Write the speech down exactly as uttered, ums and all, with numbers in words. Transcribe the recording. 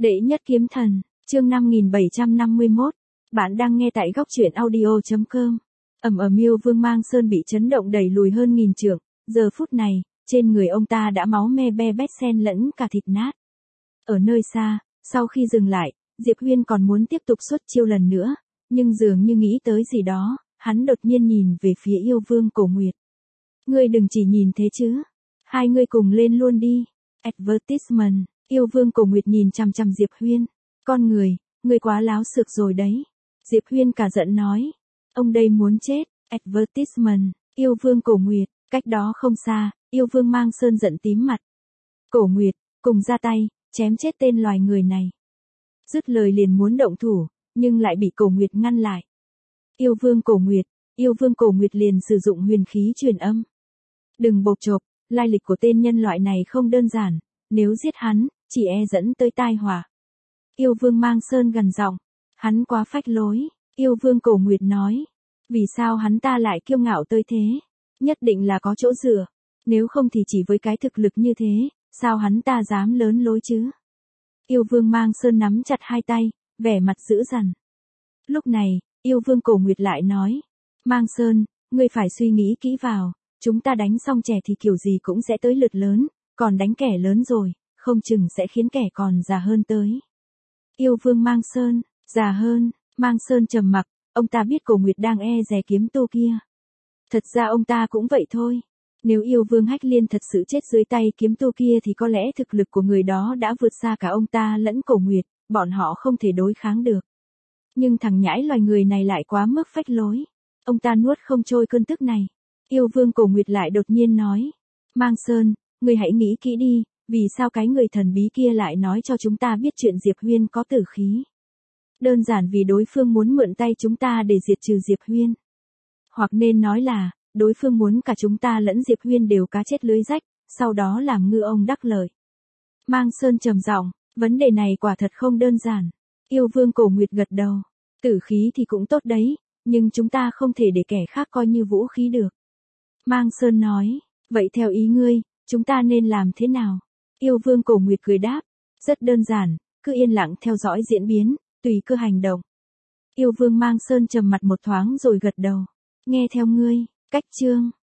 Đệ nhất kiếm thần, chương năm nghìn bảy trăm năm mươi mốt. Bạn đang nghe tại góc truyện audio chấm com. Ầm ầm, Yêu Vương Mang Sơn bị chấn động đẩy lùi hơn nghìn trượng, giờ phút này, trên người ông ta đã máu me be bét xen lẫn cả thịt nát. Ở nơi xa, sau khi dừng lại, Diệp Huyên còn muốn tiếp tục xuất chiêu lần nữa, nhưng dường như nghĩ tới gì đó, hắn đột nhiên nhìn về phía Yêu Vương Cổ Nguyệt. Ngươi đừng chỉ nhìn thế chứ, hai ngươi cùng lên luôn đi. Advertisement. Yêu Vương Cổ Nguyệt nhìn chằm chằm Diệp Huyên. Con người, ngươi quá láo xược rồi đấy. Diệp Huyên cả giận nói. Ông đây muốn chết. Advertisement. Yêu Vương Cổ Nguyệt. Cách đó không xa, Yêu Vương Mang Sơn giận tím mặt. Cổ Nguyệt, cùng ra tay, chém chết tên loài người này. Dứt lời liền muốn động thủ, nhưng lại bị Cổ Nguyệt ngăn lại. Yêu Vương Cổ Nguyệt. Yêu Vương Cổ Nguyệt liền sử dụng huyền khí truyền âm. Đừng bộc chộp, lai lịch của tên nhân loại này không đơn giản. Nếu giết hắn, chỉ e dẫn tới tai họa. Yêu Vương Mang Sơn gằn giọng. Hắn quá phách lối. Yêu Vương Cổ Nguyệt nói. Vì sao hắn ta lại kiêu ngạo tới thế? Nhất định là có chỗ dựa. Nếu không thì chỉ với cái thực lực như thế, sao hắn ta dám lớn lối chứ? Yêu Vương Mang Sơn nắm chặt hai tay, vẻ mặt dữ dằn. Lúc này, Yêu Vương Cổ Nguyệt lại nói. Mang Sơn, ngươi phải suy nghĩ kỹ vào. Chúng ta đánh xong trẻ thì kiểu gì cũng sẽ tới lượt lớn. Còn đánh kẻ lớn rồi, không chừng sẽ khiến kẻ còn già hơn tới. Yêu Vương Mang Sơn, già hơn, Mang Sơn trầm mặc, ông ta biết Cổ Nguyệt đang e dè kiếm tu kia. Thật ra ông ta cũng vậy thôi. Nếu Yêu Vương Hách Liên thật sự chết dưới tay kiếm tu kia thì có lẽ thực lực của người đó đã vượt xa cả ông ta lẫn Cổ Nguyệt, bọn họ không thể đối kháng được. Nhưng thằng nhãi loài người này lại quá mức phách lối. Ông ta nuốt không trôi cơn tức này. Yêu Vương Cổ Nguyệt lại đột nhiên nói. Mang Sơn, ngươi hãy nghĩ kỹ đi, vì sao cái người thần bí kia lại nói cho chúng ta biết chuyện Diệp Huyên có tử khí. Đơn giản vì đối phương muốn mượn tay chúng ta để diệt trừ Diệp Huyên. Hoặc nên nói là, đối phương muốn cả chúng ta lẫn Diệp Huyên đều cá chết lưới rách, sau đó làm ngư ông đắc lợi. Mang Sơn trầm giọng, vấn đề này quả thật không đơn giản. Yêu Vương Cổ Nguyệt gật đầu. Tử khí thì cũng tốt đấy, nhưng chúng ta không thể để kẻ khác coi như vũ khí được. Mang Sơn nói, vậy theo ý ngươi, chúng ta nên làm thế nào? Yêu Vương Cổ Nguyệt cười đáp. Rất đơn giản, cứ yên lặng theo dõi diễn biến, tùy cơ hành động. Yêu Vương Mang Sơn trầm mặt một thoáng rồi gật đầu. Nghe theo ngươi, cách chương.